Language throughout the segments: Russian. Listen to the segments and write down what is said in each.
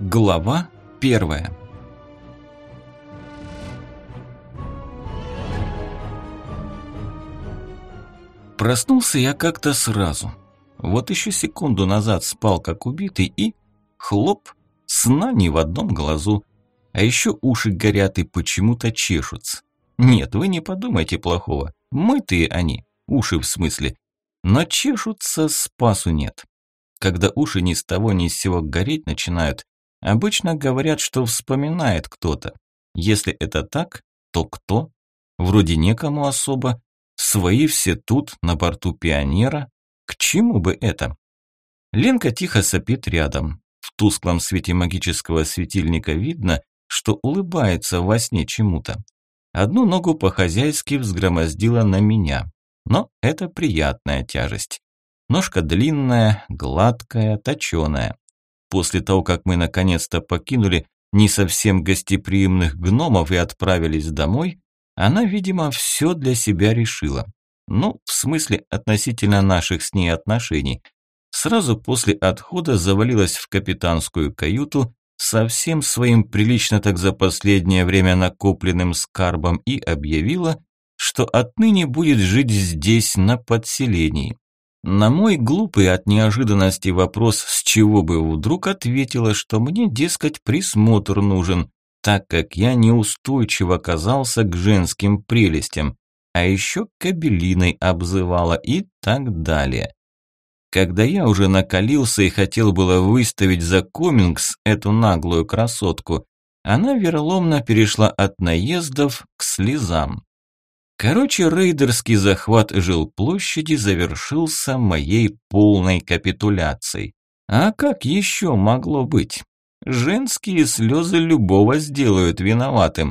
Глава 1. Проснулся я как-то сразу. Вот еще секунду назад спал как убитый и хлоп, сна ни в одном глазу. А еще уши горят и почему-то чешутся. Нет, вы не подумайте плохого. Мытые они, уши в смысле. Но чешутся, спасу нет. Когда уши ни с того ни с сего гореть начинают, обычно говорят, что вспоминает кто-то. Если это так, то кто? Вроде некому особо. Свои все тут, на борту Пионера. К чему бы это? Ленка тихо сопит рядом. В тусклом свете магического светильника видно, что улыбается во сне чему-то. Одну ногу по-хозяйски взгромоздила на меня. Но это приятная тяжесть. Ножка длинная, гладкая, точеная. После того, как мы наконец-то покинули не совсем гостеприимных гномов и отправились домой, она, видимо, все для себя решила. Ну, в смысле, относительно наших с ней отношений. Сразу после отхода завалилась в капитанскую каюту со всем своим прилично так за последнее время накопленным скарбом и объявила, что отныне будет жить здесь на подселении. На мой глупый от неожиданности вопрос, с чего бы вдруг, ответила, что мне, дескать, присмотр нужен, так как я неустойчиво оказался к женским прелестям, а еще кабелиной обзывала и так далее. Когда я уже накалился и хотел было выставить за комингс эту наглую красотку, она вероломно перешла от наездов к слезам. Короче, рейдерский захват жилплощади завершился моей полной капитуляцией. А как еще могло быть? Женские слезы любого сделают виноватым.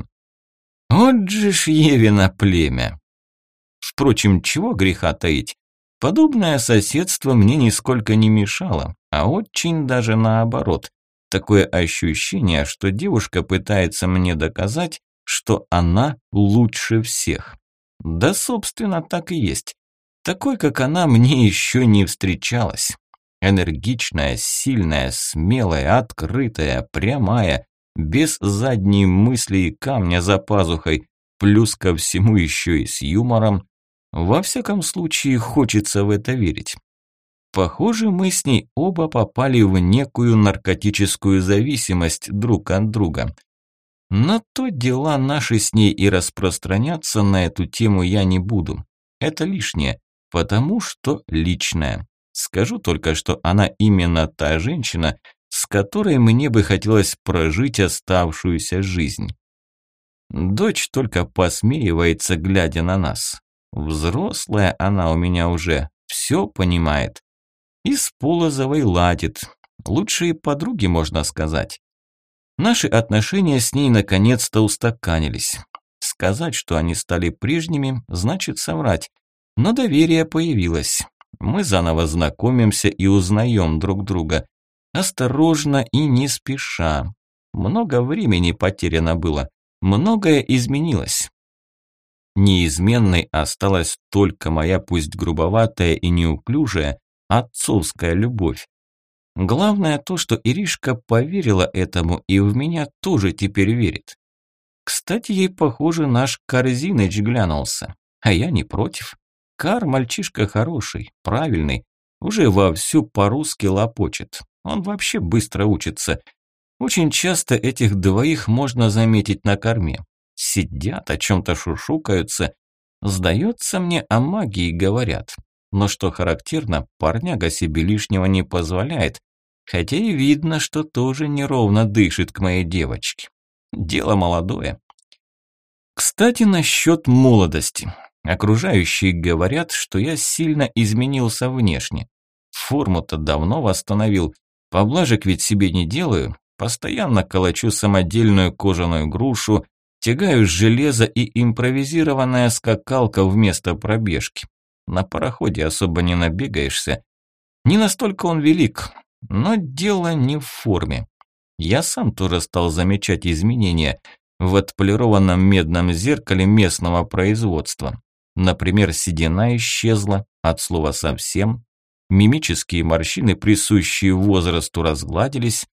Вот же ж Евино племя. Впрочем, чего греха таить? Подобное соседство мне нисколько не мешало, а очень даже наоборот. Такое ощущение, что девушка пытается мне доказать, что она лучше всех. Да, собственно, так и есть. Такой, как она, мне еще не встречалась. Энергичная, сильная, смелая, открытая, прямая, без задней мысли и камня за пазухой, плюс ко всему еще и с юмором. Во всяком случае, хочется в это верить. Похоже, мы с ней оба попали в некую наркотическую зависимость друг от друга. Но то дела наши с ней и распространяться на эту тему я не буду. Это лишнее, потому что личное. Скажу только, что она именно та женщина, с которой мне бы хотелось прожить оставшуюся жизнь. Дочь только посмеивается, глядя на нас. Взрослая она у меня уже, все понимает. И с Полозовой ладит. Лучшие подруги, можно сказать. Наши отношения с ней наконец-то устаканились. Сказать, что они стали прежними, значит соврать. Но доверие появилось. Мы заново знакомимся и узнаем друг друга. Осторожно и не спеша. Много времени потеряно было. Многое изменилось. Неизменной осталась только моя, пусть грубоватая и неуклюжая, отцовская любовь. Главное то, что Иришка поверила этому и в меня тоже теперь верит. Кстати, ей, похоже, наш Корзиныч глянулся, а я не против. Кар мальчишка хороший, правильный, уже вовсю по-русски лопочет. Он вообще быстро учится. Очень часто этих двоих можно заметить на корме. Сидят, о чем-то шушукаются. Сдается мне, о магии говорят. Но что характерно, парняга себе лишнего не позволяет. Хотя и видно, что тоже неровно дышит к моей девочке. Дело молодое. Кстати, насчет молодости. Окружающие говорят, что я сильно изменился внешне. Форму-то давно восстановил. Поблажек ведь себе не делаю. Постоянно калачу самодельную кожаную грушу, тягаю железо и импровизированная скакалка вместо пробежки. На пароходе особо не набегаешься. Не настолько он велик, но дело не в форме. Я сам тоже стал замечать изменения в отполированном медном зеркале местного производства. Например, седина исчезла, от слова совсем. Мимические морщины, присущие возрасту, разгладились.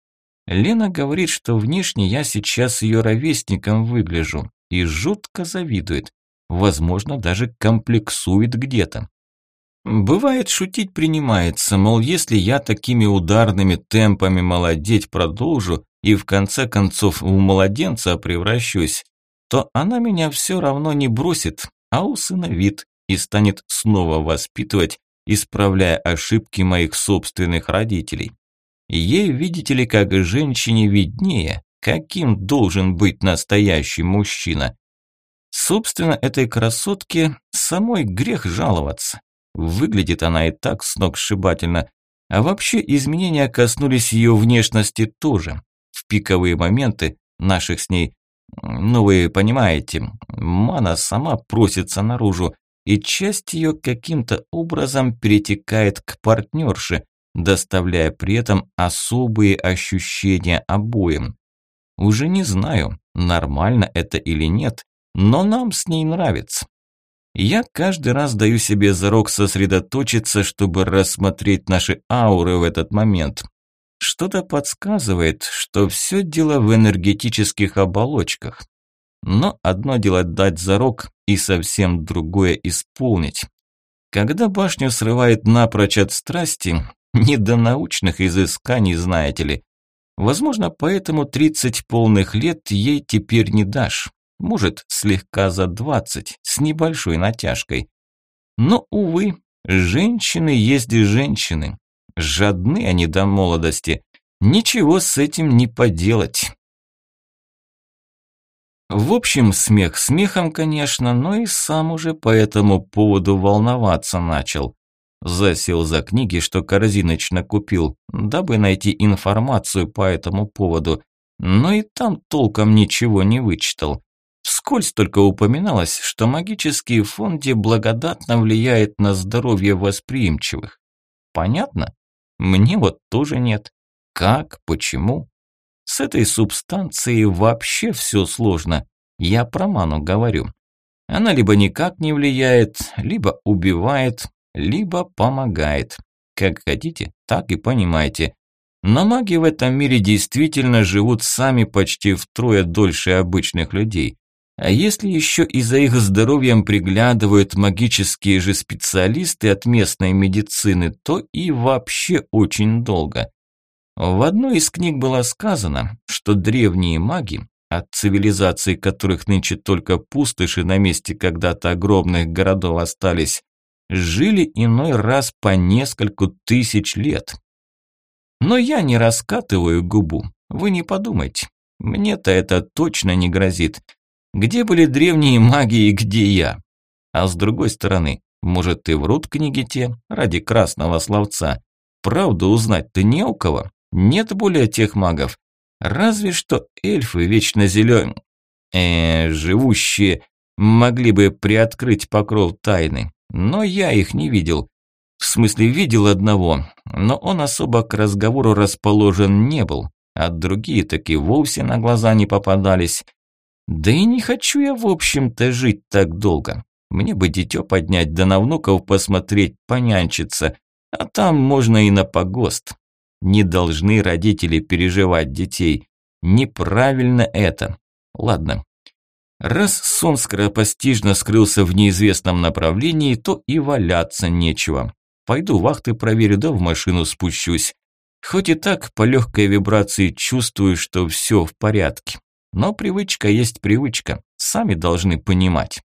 Лена говорит, что внешне я сейчас ее ровесником выгляжу и жутко завидует. Возможно, даже комплексует где-то. Бывает, шутить принимается, мол, если я такими ударными темпами молодеть продолжу и в конце концов в младенца превращусь, то она меня все равно не бросит, а усыновит и станет снова воспитывать, исправляя ошибки моих собственных родителей. Ей, видите ли, как женщине виднее, каким должен быть настоящий мужчина. Собственно, этой красотке самой грех жаловаться. Выглядит она и так сногсшибательно. А вообще изменения коснулись ее внешности тоже. В пиковые моменты наших с ней, ну вы понимаете, мана сама просится наружу, и часть ее каким-то образом перетекает к партнерше, доставляя при этом особые ощущения обоим. Уже не знаю, нормально это или нет, но нам с ней нравится. Я каждый раз даю себе зарок сосредоточиться, чтобы рассмотреть наши ауры в этот момент. Что-то подсказывает, что все дело в энергетических оболочках. Но одно дело дать зарок и совсем другое исполнить. Когда башню срывает напрочь от страсти, не до научных изысканий, знаете ли. Возможно, поэтому 30 полных лет ей теперь не дашь. Может, слегка за 20, с небольшой натяжкой. Но, увы, женщины есть и женщины. Жадны они до молодости. Ничего с этим не поделать. В общем, смех смехом, конечно, но и сам уже по этому поводу волноваться начал. Засел за книги, что корзиночно купил, дабы найти информацию по этому поводу, но и там толком ничего не вычитал. Вскользь только упоминалось, что магический фонди благодатно влияет на здоровье восприимчивых. Понятно? Мне вот тоже нет. Как? Почему? С этой субстанцией вообще все сложно. Я про ману говорю. Она либо никак не влияет, либо убивает, либо помогает. Как хотите, так и понимаете. Но маги в этом мире действительно живут сами почти втрое дольше обычных людей. А если еще и за их здоровьем приглядывают магические же специалисты от местной медицины, то и вообще очень долго. В одной из книг было сказано, что древние маги, от цивилизаций которых нынче только пустоши на месте когда-то огромных городов остались, жили иной раз по нескольку тысяч лет. Но я не раскатываю губу, вы не подумайте, мне-то это точно не грозит. Где были древние маги и где я? А с другой стороны, может и врут книги те ради красного словца. Правду узнать-то не у кого, нет более тех магов. Разве что эльфы вечно живущие, могли бы приоткрыть покров тайны. Но я их не видел. В смысле, видел одного, но он особо к разговору расположен не был, а другие таки вовсе на глаза не попадались. Да и не хочу я, в общем-то, жить так долго. Мне бы дитё поднять, да на внуков посмотреть, понянчиться, а там можно и на погост. Не должны родители переживать детей. Неправильно это. Ладно. Раз сон скоропостижно скрылся в неизвестном направлении, то и валяться нечего. Пойду вахты проверю, да в машину спущусь. Хоть и так по легкой вибрации чувствую, что все в порядке. Но привычка есть привычка, сами должны понимать.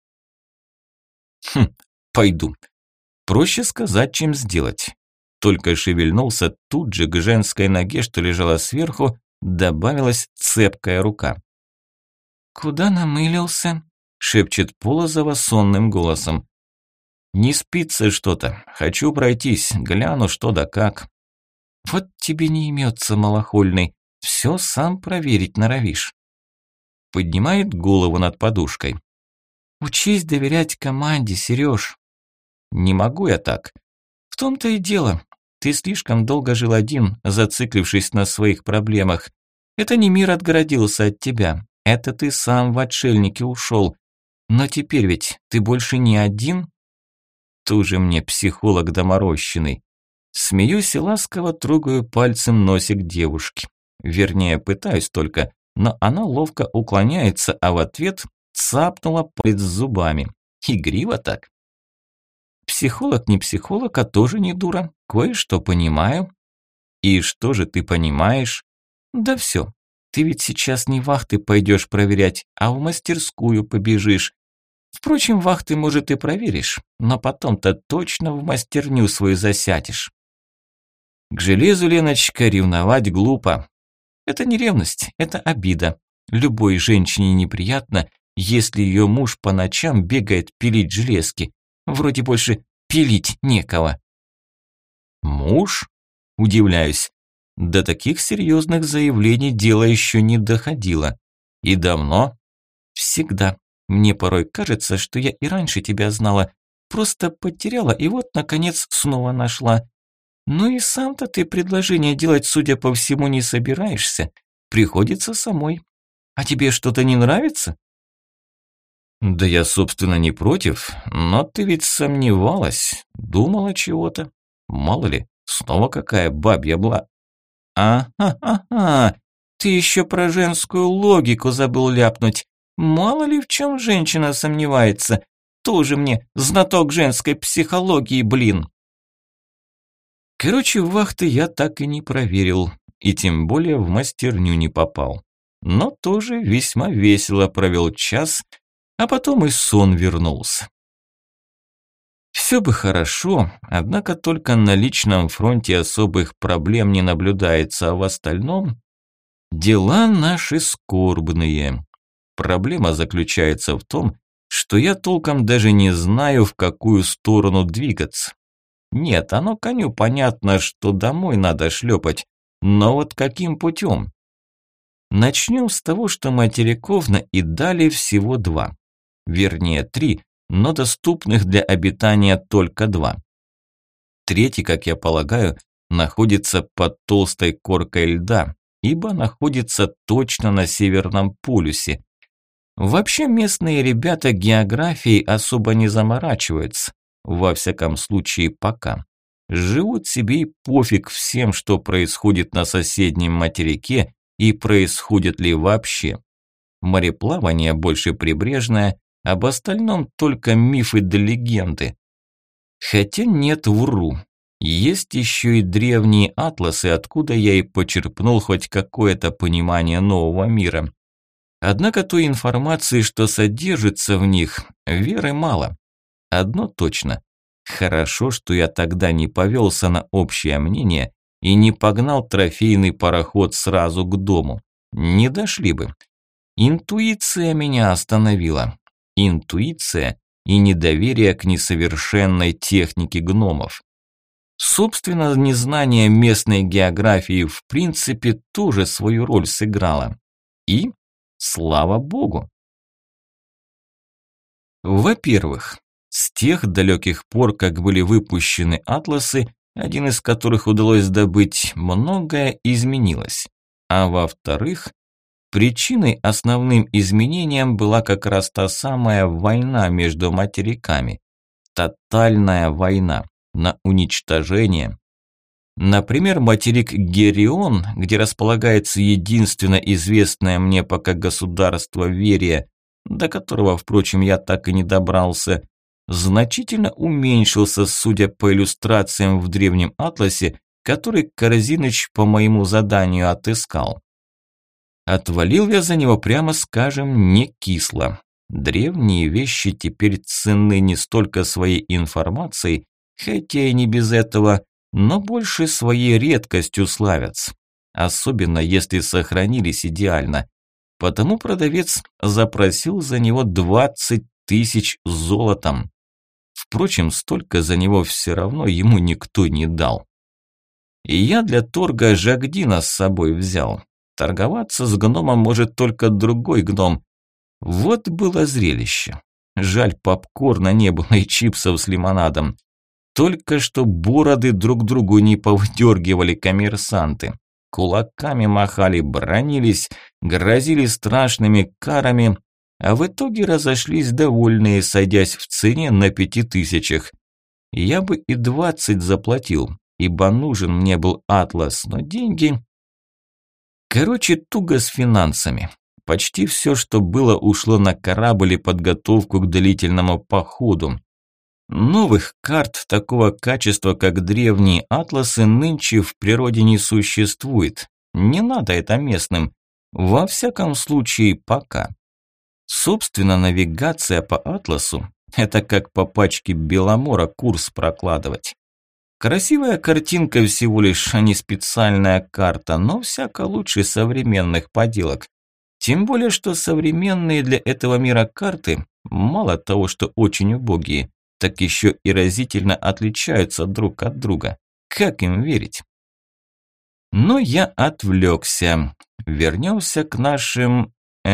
Пойду. Проще сказать, чем сделать. Только шевельнулся, тут же к женской ноге, что лежала сверху, добавилась цепкая рука. «Куда намылился?» – шепчет Полозова сонным голосом. «Не спится что-то. Хочу пройтись, гляну что да как». «Вот тебе не имется, малохольный. Все сам проверить норовишь». Поднимает голову над подушкой. «Учись доверять команде, Сереж». «Не могу я так». «В том-то и дело. Ты слишком долго жил один, зациклившись на своих проблемах. Это не мир отгородился от тебя. Это ты сам в отшельники ушел. Но теперь ведь ты больше не один?» Тоже мне психолог доморощенный. Смеюсь и ласково трогаю пальцем носик девушки. Вернее, пытаюсь только, но она ловко уклоняется, а в ответ цапнула палец зубами. Игриво так. Психолог не психолог, а тоже не дура. Кое-что понимаю. И что же ты понимаешь? Да все. Ты ведь сейчас не вахты пойдешь проверять, а в мастерскую побежишь. Впрочем, вахты, может, и проверишь, но потом-то точно в мастерню свою засядешь. К железу, Леночка, ревновать глупо. Это не ревность, это обида. Любой женщине неприятно, если ее муж по ночам бегает пилить железки. Вроде больше пилить некого. Муж? Удивляюсь. До таких серьезных заявлений дело еще не доходило. И давно? Всегда. Мне порой кажется, что я и раньше тебя знала. Просто потеряла и вот, наконец, снова нашла. Ну и сам-то ты предложение делать, судя по всему, не собираешься. Приходится самой. А тебе что-то не нравится? Да я, собственно, не против, но ты ведь сомневалась, думала чего-то. Мало ли, снова какая бабья бла. Ага, ты еще про женскую логику забыл ляпнуть. Мало ли в чем женщина сомневается. Тоже мне знаток женской психологии, блин. Короче, вахты я так и не проверил, и тем более в мастерню не попал. Но тоже весьма весело провел час, а потом и сон вернулся. Все бы хорошо, однако только на личном фронте особых проблем не наблюдается, а в остальном дела наши скорбные. Проблема заключается в том, что я толком даже не знаю, в какую сторону двигаться. Нет, оно коню понятно, что домой надо шлепать, но вот каким путем? Начнем с того, что материков на Идале всего 2. Вернее, 3, но доступных для обитания только 2. Третий, как я полагаю, находится под толстой коркой льда, ибо находится точно на Северном полюсе. Вообще местные ребята географией особо не заморачиваются, во всяком случае пока. Живут себе и пофиг всем, что происходит на соседнем материке и происходит ли вообще. Мореплавание больше прибрежное, об остальном только мифы да легенды. Хотя нет, вру. Есть еще и древние атласы, откуда я и почерпнул хоть какое-то понимание нового мира. Однако той информации, что содержится в них, веры мало. Одно точно. Хорошо, что я тогда не повелся на общее мнение и не погнал трофейный пароход сразу к дому. Не дошли бы. Интуиция меня остановила. Интуиция и недоверие к несовершенной технике гномов. Собственно, незнание местной географии в принципе тоже свою роль сыграло. И слава богу. Во-первых, с тех далеких пор, как были выпущены атласы, один из которых удалось добыть, многое изменилось. А во-вторых, причиной основным изменением была как раз та самая война между материками. Тотальная война на уничтожение. Например, материк Герион, где располагается единственно известное мне пока государство Верия, до которого, впрочем, я так и не добрался, значительно уменьшился, судя по иллюстрациям в древнем атласе, который Корзиныч по моему заданию отыскал. Отвалил я за него, прямо скажем, не кисло. Древние вещи теперь ценны не столько своей информацией, хотя и не без этого, но больше своей редкостью славятся. Особенно если сохранились идеально. Потому продавец запросил за него 20 тысяч золотом. Впрочем, столько за него все равно ему никто не дал. И я для торга Жагдина с собой взял. Торговаться с гномом может только другой гном. Вот было зрелище. Жаль, попкорна не было и чипсов с лимонадом. Только что бороды друг другу не повдергивали коммерсанты. Кулаками махали, бранились, грозили страшными карами, а в итоге разошлись довольные, сойдясь в цене на 5000. Я бы и 20 заплатил, ибо нужен мне был атлас, но деньги... Короче, туго с финансами. Почти все, что было, ушло на корабль и подготовку к длительному походу. Новых карт такого качества, как древние атласы, нынче в природе не существует. Не надо это местным. Во всяком случае, пока. Собственно, навигация по атласу – это как по пачке Беломора курс прокладывать. Красивая картинка всего лишь, а не специальная карта, но всяко лучше современных поделок. Тем более, что современные для этого мира карты мало того, что очень убогие, так еще и разительно отличаются друг от друга. Как им верить? Но я отвлекся. Вернемся к нашим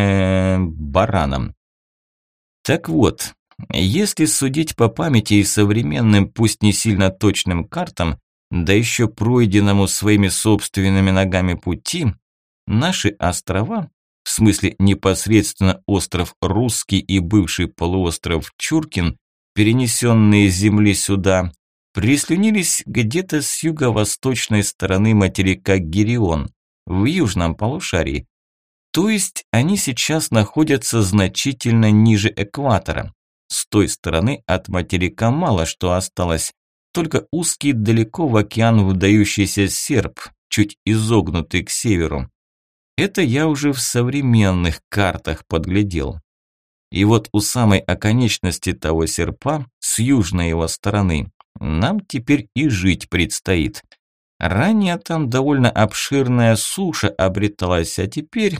баранам. Так вот, если судить по памяти и современным, пусть не сильно точным картам, да еще пройденному своими собственными ногами пути, наши острова, в смысле непосредственно остров Русский и бывший полуостров Чуркин, перенесенные с земли сюда, прислонились где-то с юго-восточной стороны материка Гирион, в южном полушарии. То есть они сейчас находятся значительно ниже экватора. С той стороны от материка мало что осталось, только узкий далеко в океан вдающийся серп, чуть изогнутый к северу. Это я уже в современных картах подглядел. И вот у самой оконечности того серпа, с южной его стороны, нам теперь и жить предстоит. Ранее там довольно обширная суша обреталась, а теперь...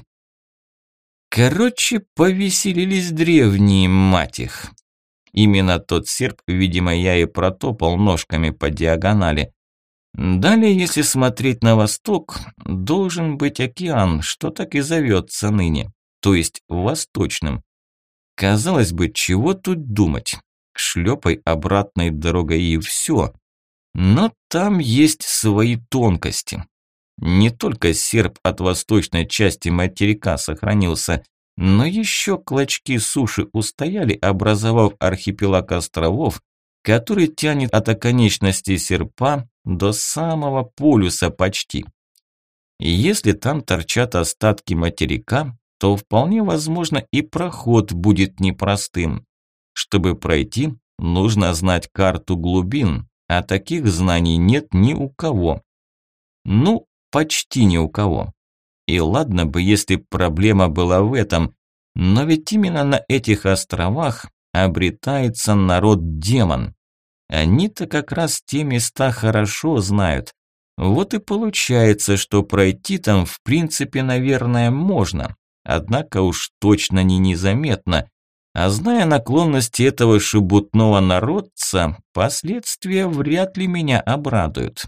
Короче, повеселились древние, мать их. Именно тот серп, видимо, я и протопал ножками по диагонали. Далее, если смотреть на восток, должен быть океан, что так и зовется ныне, то есть восточным. Казалось бы, чего тут думать? Шлепай обратной дорогой и все. Но там есть свои тонкости. Не только серп от восточной части материка сохранился, но еще клочки суши устояли, образовав архипелаг островов, который тянет от оконечности серпа до самого полюса почти. И если там торчат остатки материка, то вполне возможно и проход будет непростым. Чтобы пройти, нужно знать карту глубин, а таких знаний нет ни у кого. Ну, почти ни у кого. И ладно бы, если проблема была в этом, но ведь именно на этих островах обретается народ-демон. Они-то как раз те места хорошо знают. Вот и получается, что пройти там в принципе, наверное, можно. Однако уж точно не незаметно. А зная наклонности этого шебутного народца, последствия вряд ли меня обрадуют.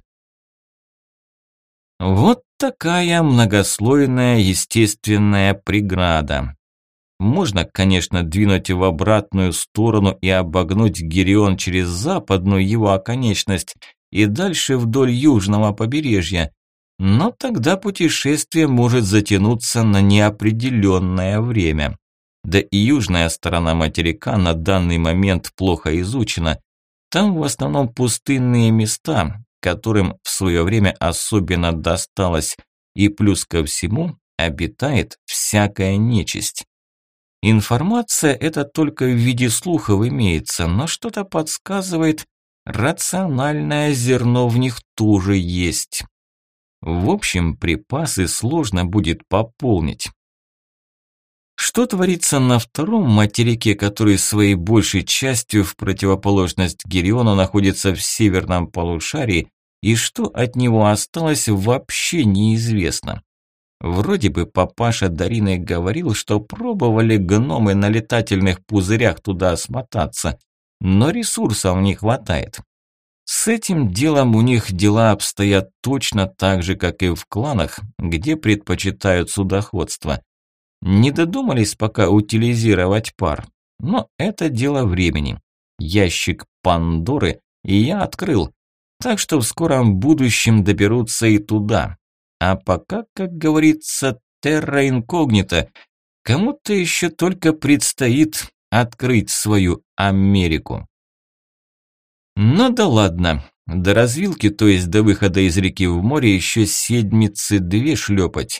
Вот такая многослойная естественная преграда. Можно, конечно, двинуть в обратную сторону и обогнуть Гирион через западную его оконечность и дальше вдоль южного побережья, но тогда путешествие может затянуться на неопределенное время. Да и южная сторона материка на данный момент плохо изучена. Там в основном пустынные места, которым в свое время особенно досталось, и плюс ко всему обитает всякая нечисть. Информация эта только в виде слухов имеется, но что-то подсказывает, рациональное зерно в них тоже есть. В общем, припасы сложно будет пополнить. Что творится на втором материке, который своей большей частью в противоположность Гириону находится в северном полушарии, и что от него осталось, вообще неизвестно. Вроде бы папаша Дарины говорил, что пробовали гномы на летательных пузырях туда смотаться, но ресурсов не хватает. С этим делом у них дела обстоят точно так же, как и в кланах, где предпочитают судоходство. Не додумались пока утилизировать пар, но это дело времени. Ящик Пандоры я открыл, так что в скором будущем доберутся и туда. А пока, как говорится, терра инкогнита, кому-то еще только предстоит открыть свою Америку. Ну да ладно, до развилки, то есть до выхода из реки в море еще седмицы 2 шлепать.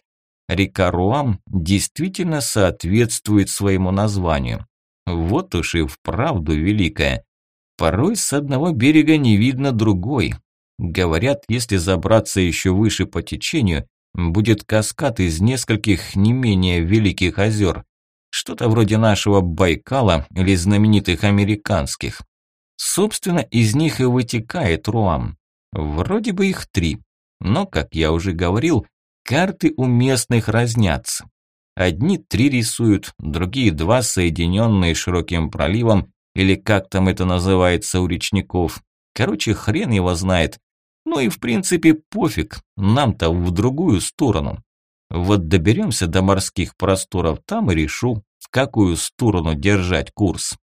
река Руам действительно соответствует своему названию. Вот уж и вправду великая. Порой с одного берега не видно другой. Говорят, если забраться еще выше по течению, будет каскад из нескольких не менее великих озер. Что-то вроде нашего Байкала или знаменитых американских. Собственно, из них и вытекает Руам. Вроде бы их 3. Но, как я уже говорил, карты у местных разнятся. Одни 3 рисуют, другие 2, соединенные широким проливом, или как там это называется у речников. Короче, хрен его знает. Ну и в принципе пофиг, нам-то в другую сторону. Вот доберемся до морских просторов, там и решу, в какую сторону держать курс.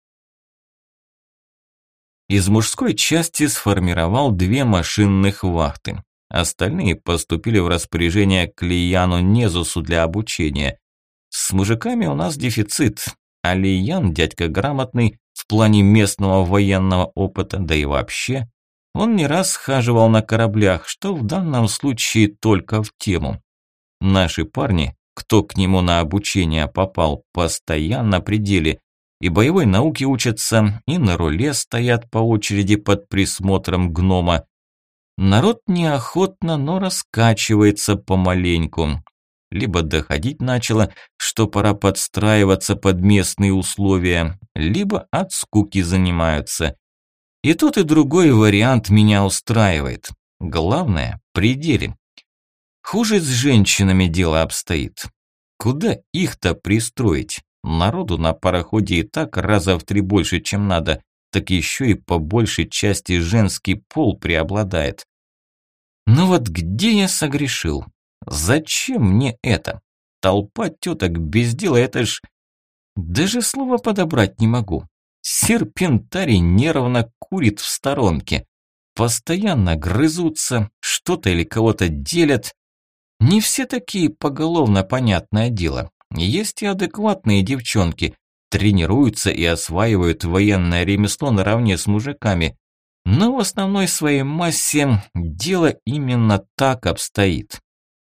Из мужской части сформировал 2 машинных вахты. Остальные поступили в распоряжение к Лияну Незусу для обучения. С мужиками у нас дефицит, а Лиян, дядька грамотный, в плане местного военного опыта, да и вообще, он не раз схаживал на кораблях, что в данном случае только в тему. Наши парни, кто к нему на обучение попал, постоянно при деле, и боевой науке учатся, и на руле стоят по очереди под присмотром гнома. Народ неохотно, но раскачивается помаленьку. Либо доходить начало, что пора подстраиваться под местные условия, либо от скуки занимаются. И тот, и другой вариант меня устраивает. Главное – при деле. Хуже с женщинами дело обстоит. Куда их-то пристроить? Народу на пароходе и так раза в 3 больше, чем надо, так еще и по большей части женский пол преобладает. Но вот где я согрешил? Зачем мне это? Толпа теток без дела, это ж... Даже слова подобрать не могу. Серпентарий нервно курит в сторонке. Постоянно грызутся, что-то или кого-то делят. Не все такие поголовно, понятное дело. Есть и адекватные девчонки, тренируются и осваивают военное ремесло наравне с мужиками. Но в основной своей массе дело именно так обстоит.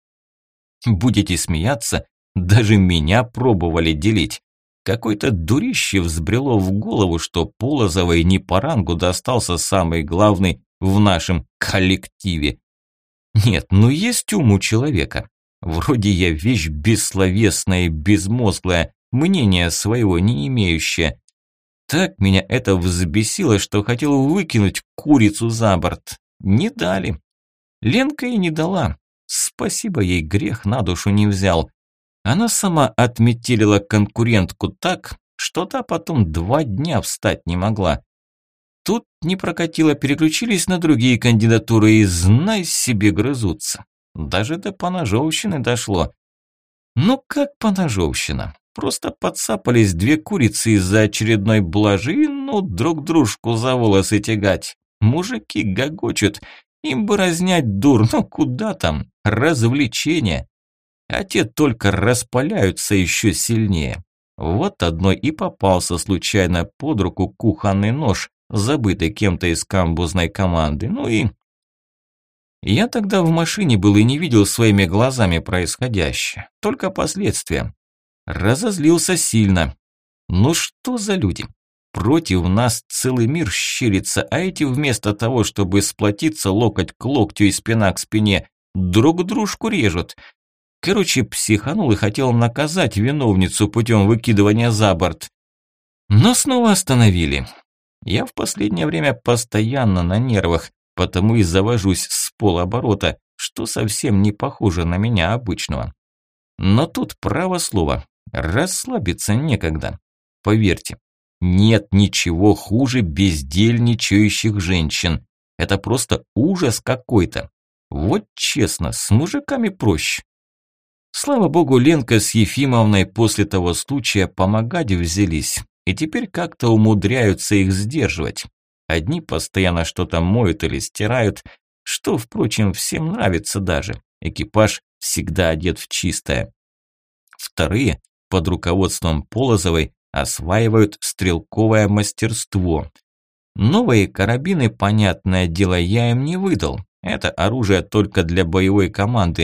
Будете смеяться, даже меня пробовали делить. Какой-то дурище взбрело в голову, что Полозовой не по рангу достался самый главный в нашем коллективе. Нет, ну есть ум у человека. Вроде я вещь бессловесная и безмозглая, мнения своего не имеющая. Так меня это взбесило, что хотел выкинуть курицу за борт. Не дали. Ленка и не дала. Спасибо ей, грех на душу не взял. Она сама отметелила конкурентку так, что та потом 2 дня встать не могла. Тут не прокатило, переключились на другие кандидатуры и, знай себе, грызутся. Даже до поножовщины дошло. Ну как поножовщина? Просто подцапались 2 курицы из-за очередной блажи, ну друг дружку за волосы тягать. Мужики гогочут, им бы разнять дур, ну куда там, развлечение. А те только распаляются еще сильнее. Вот одной и попался случайно под руку кухонный нож, забытый кем-то из камбузной команды. Ну и... Я тогда в машине был и не видел своими глазами происходящее, только последствия. Разозлился сильно. Ну что за люди? Против нас целый мир щерится, а эти вместо того, чтобы сплотиться локоть к локтю и спина к спине, друг дружку режут. Короче, психанул и хотел наказать виновницу путем выкидывания за борт. Но снова остановили. Я в последнее время постоянно на нервах, потому и завожусь с полоборота, что совсем не похоже на меня обычного. Но тут право слово, расслабиться некогда. Поверьте, нет ничего хуже бездельничающих женщин. Это просто ужас какой-то. Вот честно, с мужиками проще. Слава богу, Ленка с Ефимовной после того случая помогать взялись, и теперь как-то умудряются их сдерживать. Одни постоянно что-то моют или стирают, что, впрочем, всем нравится даже. Экипаж всегда одет в чистое. Вторые, под руководством Полозовой, осваивают стрелковое мастерство. Новые карабины, понятное дело, я им не выдал. Это оружие только для боевой команды.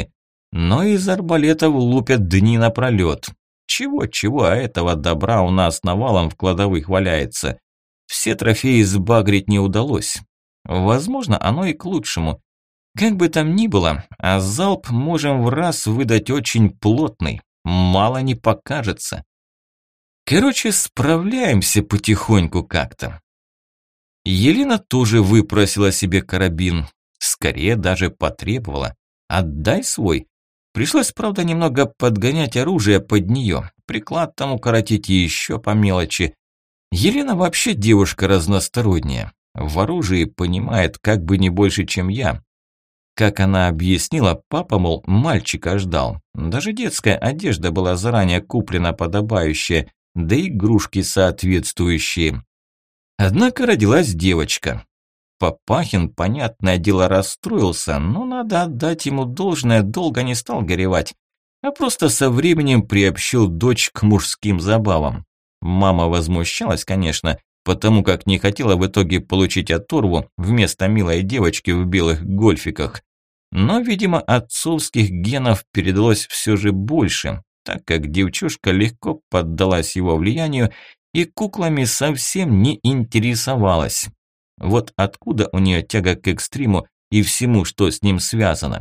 Но из арбалетов лупят дни напролет. Чего-чего, а этого добра у нас навалом в кладовых валяется. Все трофеи сбагрить не удалось. Возможно, оно и к лучшему. Как бы там ни было, а залп можем в раз выдать очень плотный. Мало не покажется. Короче, справляемся потихоньку как-то. Елена тоже выпросила себе карабин. Скорее даже потребовала. Отдай свой. Пришлось, правда, немного подгонять оружие под нее. Приклад там укоротить и еще по мелочи. Елена вообще девушка разносторонняя. В оружии понимает как бы не больше, чем я. Как она объяснила, папа, мол, мальчика ждал. Даже детская одежда была заранее куплена подобающая, да и игрушки соответствующие. Однако родилась девочка. Папахин, понятное дело, расстроился, но надо отдать ему должное, долго не стал горевать, а просто со временем приобщил дочь к мужским забавам. Мама возмущалась, конечно, потому как не хотела в итоге получить оторву вместо милой девочки в белых гольфиках. Но, видимо, отцовских генов передалось все же больше, так как девчушка легко поддалась его влиянию и куклами совсем не интересовалась. Вот откуда у нее тяга к экстриму и всему, что с ним связано.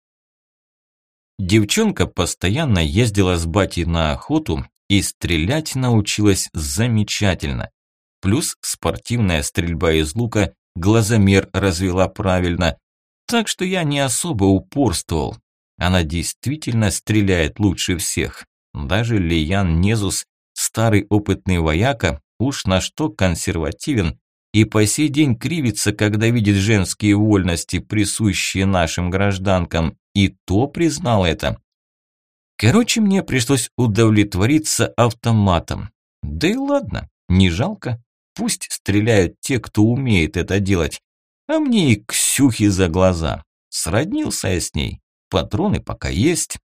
Девчонка постоянно ездила с батей на охоту и стрелять научилась замечательно. Плюс спортивная стрельба из лука, глазомер развела правильно. Так что я не особо упорствовал. Она действительно стреляет лучше всех. Даже Лиян Незус, старый опытный вояка, уж на что консервативен и по сей день кривится, когда видит женские вольности, присущие нашим гражданкам, и то признал это. Короче, мне пришлось удовлетвориться автоматом. Да и ладно, не жалко. Пусть стреляют те, кто умеет это делать. А мне и Ксюхи за глаза. Сроднился я с ней. Патроны пока есть.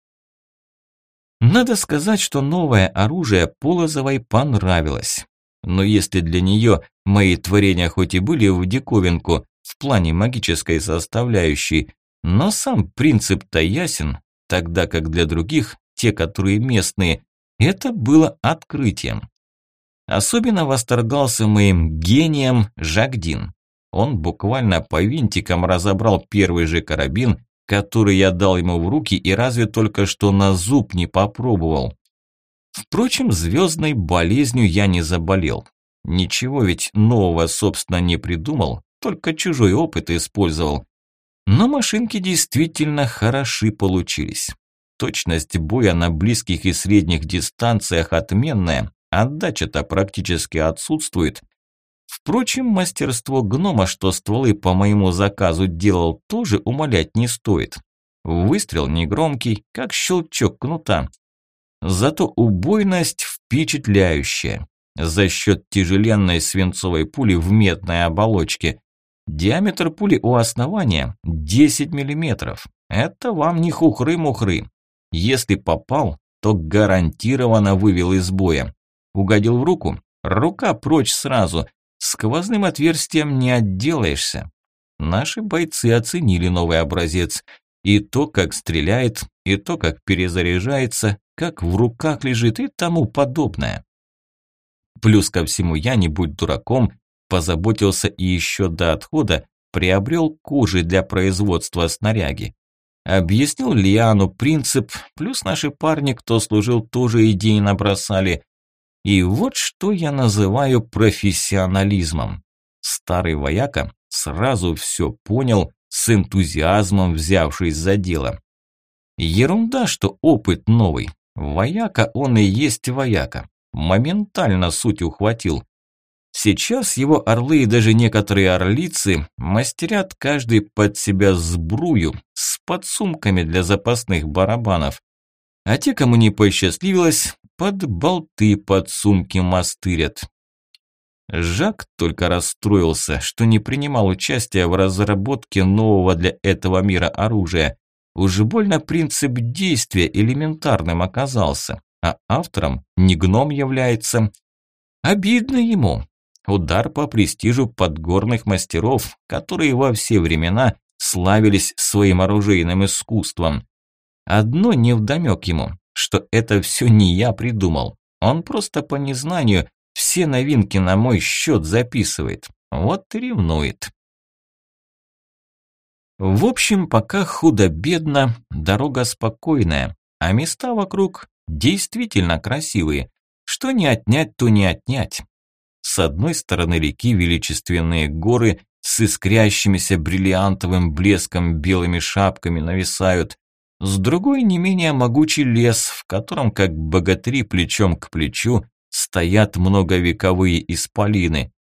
Надо сказать, что новое оружие Полозовой понравилось. Но если для нее мои творения хоть и были в диковинку в плане магической составляющей, но сам принцип-то ясен, тогда как для других, те, которые местные, это было открытием. Особенно восторгался моим гением Жагдин. Он буквально по винтикам разобрал первый же карабин, который я дал ему в руки и разве только что на зуб не попробовал. Впрочем, звездной болезнью я не заболел. Ничего ведь нового, собственно, не придумал, только чужой опыт использовал. Но машинки действительно хороши получились. Точность боя на близких и средних дистанциях отменная, отдача-то практически отсутствует. Впрочем, мастерство гнома, что стволы по моему заказу делал, тоже умалять не стоит. Выстрел негромкий, как щелчок кнута. Зато убойность впечатляющая. За счет тяжеленной свинцовой пули в медной оболочке. Диаметр пули у основания 10 мм. Это вам не хухры-мухры. Если попал, то гарантированно вывел из боя. Угодил в руку? Рука прочь сразу. Сквозным отверстием не отделаешься. Наши бойцы оценили новый образец. И то, как стреляет, и то, как перезаряжается, как в руках лежит и тому подобное. Плюс ко всему я, не будь дураком, позаботился и еще до отхода приобрел кожи для производства снаряги. Объяснил Лиану принцип, плюс наши парни, кто служил, тоже идеи набросали. И вот что я называю профессионализмом. Старый вояка сразу все понял, с энтузиазмом взявшись за дело. Ерунда, что опыт новый. Вояка он и есть вояка. Моментально суть ухватил. Сейчас его орлы и даже некоторые орлицы мастерят каждый под себя сбрую с подсумками для запасных барабанов. А те, кому не посчастливилось, под болты подсумки мастырят. Жак только расстроился, что не принимал участия в разработке нового для этого мира оружия. Уж больно принцип действия элементарным оказался, а автором не гном является. Обидно ему. Удар по престижу подгорных мастеров, которые во все времена славились своим оружейным искусством. Одно невдомёк ему, что это все не я придумал. Он просто по незнанию все новинки на мой счет записывает. Вот и ревнует. В общем, пока худо-бедно, дорога спокойная, а места вокруг действительно красивые. Что не отнять, то не отнять. С одной стороны реки величественные горы с искрящимися бриллиантовым блеском белыми шапками нависают. С другой не менее могучий лес, в котором, как богатыри плечом к плечу, стоят многовековые исполины.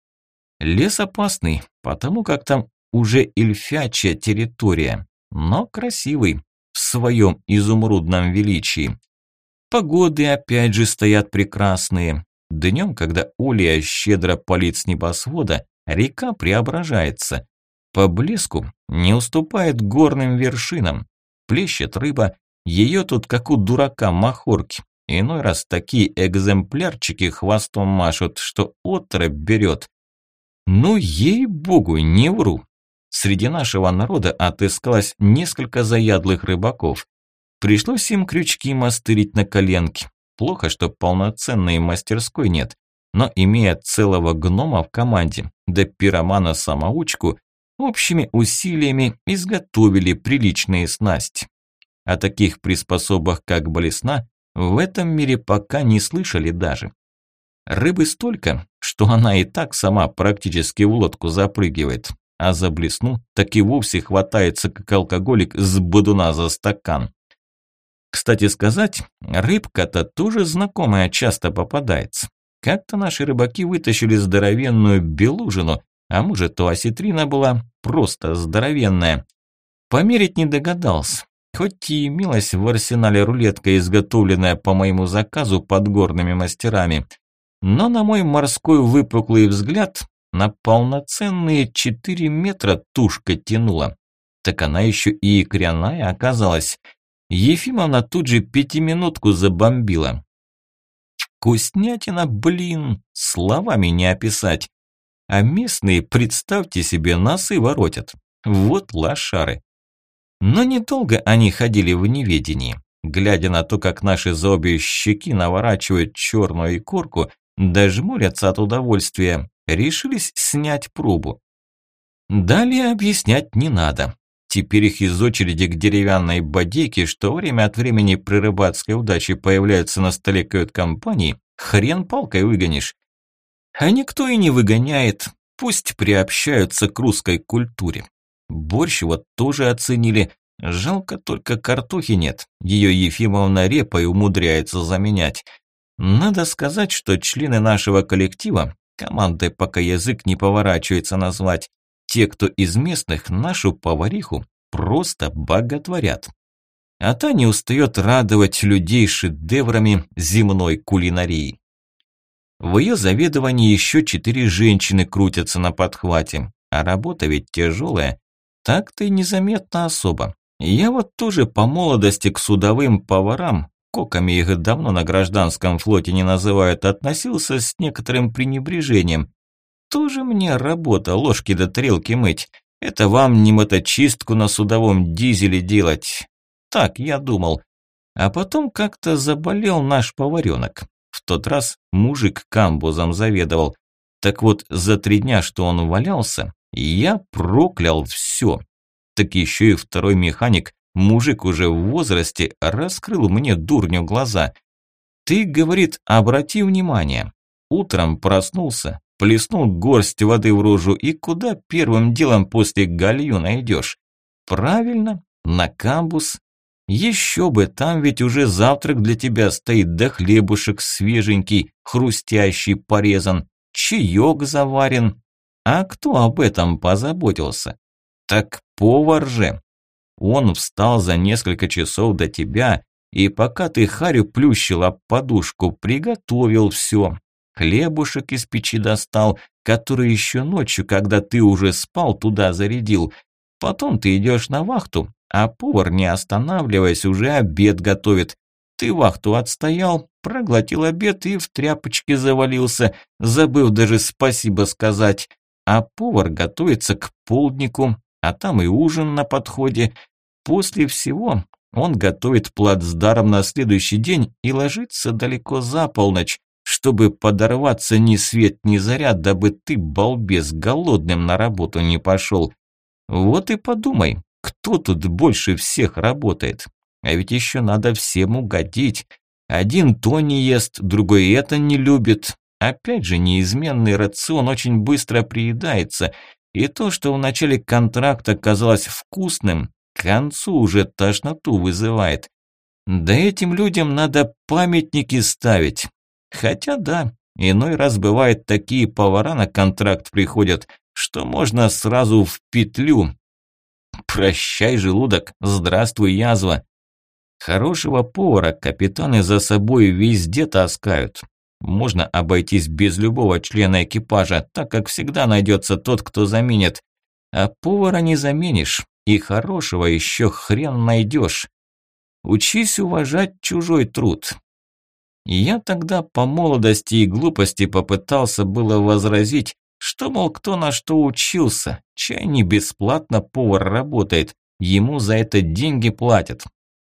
Лес опасный, потому как там уже эльфячья территория, но красивый в своем изумрудном величии. Погоды опять же стоят прекрасные. Днем, когда Олия щедро палит с небосвода, река преображается. По блеску не уступает горным вершинам. Плещет рыба, ее тут как у дурака махорки. Иной раз такие экземплярчики хвостом машут, что отрыбь берет. Ну, ей-богу, не вру. Среди нашего народа отыскалось несколько заядлых рыбаков. Пришлось им крючки мастырить на коленке. Плохо, что полноценной мастерской нет, но имея целого гнома в команде, да пиромана-самоучку, общими усилиями изготовили приличные снасти. О таких приспособах, как блесна, в этом мире пока не слышали даже. Рыбы столько, что она и так сама практически в лодку запрыгивает, а за блесну так и вовсе хватается, как алкоголик с бодуна за стакан. Кстати сказать, рыбка-то тоже знакомая часто попадается. Как-то наши рыбаки вытащили здоровенную белужину, а может, то осетрина была просто здоровенная. Померить не догадался, хоть и имелась в арсенале рулетка, изготовленная по моему заказу подгорными мастерами. Но на мой морской выпуклый взгляд на полноценные 4 метра тушка тянула. Так она еще и икряная оказалась. Ефимовна тут же 5-минутку забомбила. Вкуснятина, блин, словами не описать. А местные, представьте себе, носы воротят. Вот лошары. Но недолго они ходили в неведении. Глядя на то, как наши за обе щеки наворачивают черную икорку, да жмурятся от удовольствия, решились снять пробу. Далее объяснять не надо. Теперь их из очереди к деревянной бодейке, что время от времени при рыбацкой удаче появляются на столе кают-компании, хрен палкой выгонишь. А никто и не выгоняет, пусть приобщаются к русской культуре. Борщ вот тоже оценили, жалко только картохи нет, ее Ефимовна репой умудряется заменять. Надо сказать, что члены нашего коллектива, командой пока язык не поворачивается назвать, те, кто из местных, нашу повариху просто боготворят. А та не устает радовать людей шедеврами земной кулинарии. В ее заведовании еще 4 женщины крутятся на подхвате, а работа ведь тяжелая. Так-то и незаметно особо. Я вот тоже по молодости к судовым поварам, коками их давно на гражданском флоте не называют, относился с некоторым пренебрежением. Тоже мне работа ложки до тарелки мыть. Это вам не моточистку на судовом дизеле делать. Так я думал. А потом как-то заболел наш поваренок. В тот раз мужик камбузом заведовал. Так вот, за 3 дня, что он валялся, я проклял все. Так еще и второй механик, мужик уже в возрасте, раскрыл мне дурню глаза. Ты, говорит, обрати внимание. Утром проснулся, плеснул горсть воды в рожу, и куда первым делом после гальюна идешь? Правильно, на камбуз. Еще бы, там ведь уже завтрак для тебя стоит, да хлебушек свеженький, хрустящий, порезан, чаек заварен. А кто об этом позаботился? Так повар же. Он встал за несколько часов до тебя, и пока ты харю плющил об подушку, приготовил все. Хлебушек из печи достал, который еще ночью, когда ты уже спал, туда зарядил. Потом ты идешь на вахту, а повар, не останавливаясь, уже обед готовит. Ты вахту отстоял, проглотил обед и в тряпочке завалился, забыв даже спасибо сказать. А повар готовится к полднику, а там и ужин на подходе. После всего Он готовит плацдарм на следующий день и ложится далеко за полночь, чтобы подорваться ни свет ни заря, дабы ты, балбес, голодным на работу не пошел. Вот и подумай, кто тут больше всех работает? А ведь еще надо всем угодить. Один то не ест, другой это не любит. Опять же, неизменный рацион очень быстро приедается, и то, что в начале контракта казалось вкусным, к концу уже тошноту вызывает. Да этим людям надо памятники ставить. Хотя да, иной раз бывает, такие повара на контракт приходят, что можно сразу в петлю. Прощай, желудок, здравствуй, язва. Хорошего повара капитаны за собой везде таскают. Можно обойтись без любого члена экипажа, так как всегда найдется тот, кто заменит. А повара не заменишь, и хорошего еще хрен найдешь. Учись уважать чужой труд. Я тогда по молодости и глупости попытался было возразить, что, мол, кто на что учился, чай не бесплатно повар работает, ему за это деньги платят.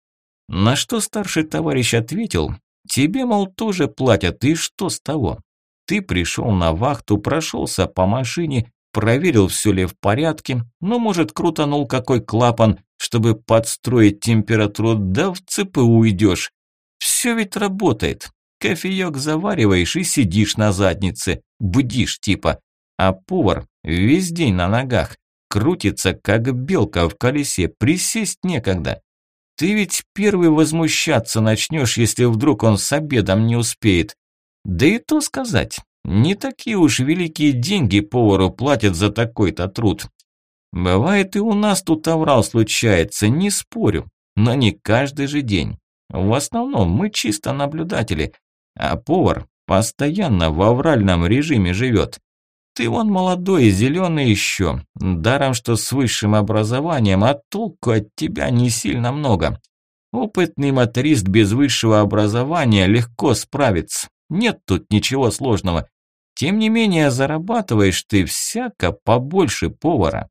На что старший товарищ ответил: тебе, мол, тоже платят, и что с того? Ты пришел на вахту, прошелся по машине, проверил, все ли в порядке, ну, может, крутанул какой клапан, чтобы подстроить температуру, да в ЦПУ уйдешь. Все ведь работает. Кофеек завариваешь и сидишь на заднице, бдишь типа. А повар весь день на ногах, крутится, как белка в колесе, присесть некогда. Ты ведь первый возмущаться начнешь, если вдруг он с обедом не успеет. Да и то сказать, не такие уж великие деньги повару платят за такой-то труд. Бывает и у нас тут аврал случается, не спорю, но не каждый же день. В основном мы чисто наблюдатели, а повар постоянно в авральном режиме живет. Ты вон молодой и зеленый еще, даром что с высшим образованием, а толку от тебя не сильно много. Опытный моторист без высшего образования легко справится, нет тут ничего сложного. Тем не менее зарабатываешь ты всяко побольше повара.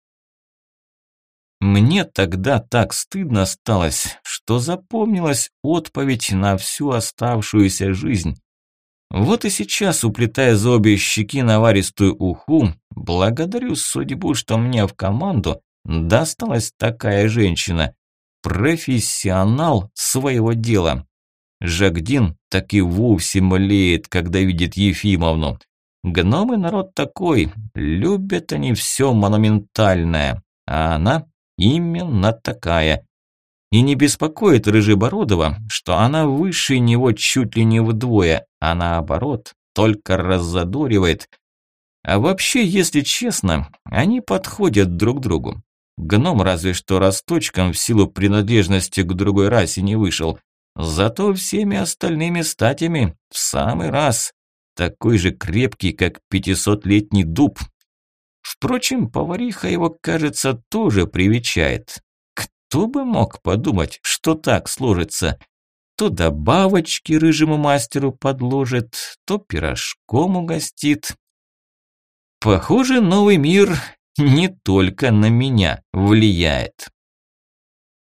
Мне тогда так стыдно сталось, что запомнилась отповедь на всю оставшуюся жизнь. Вот и сейчас, уплетая за обе щеки наваристую уху, благодарю судьбу, что мне в команду досталась такая женщина. Профессионал своего дела. Жагдин так и вовсе млеет, когда видит Ефимовну. Гномы народ такой, любят они все монументальное, а она именно такая. И не беспокоит Рыжебородова, что она выше него чуть ли не вдвое, а наоборот, только раззадоривает. А вообще, если честно, они подходят друг другу. Гном разве что росточком в силу принадлежности к другой расе не вышел, зато всеми остальными статями в самый раз, такой же крепкий, как 500-летний дуб. Впрочем, повариха его, кажется, тоже привечает. Кто бы мог подумать, что так сложится? То добавочки рыжему мастеру подложит, то пирожком угостит. Похоже, новый мир не только на меня влияет.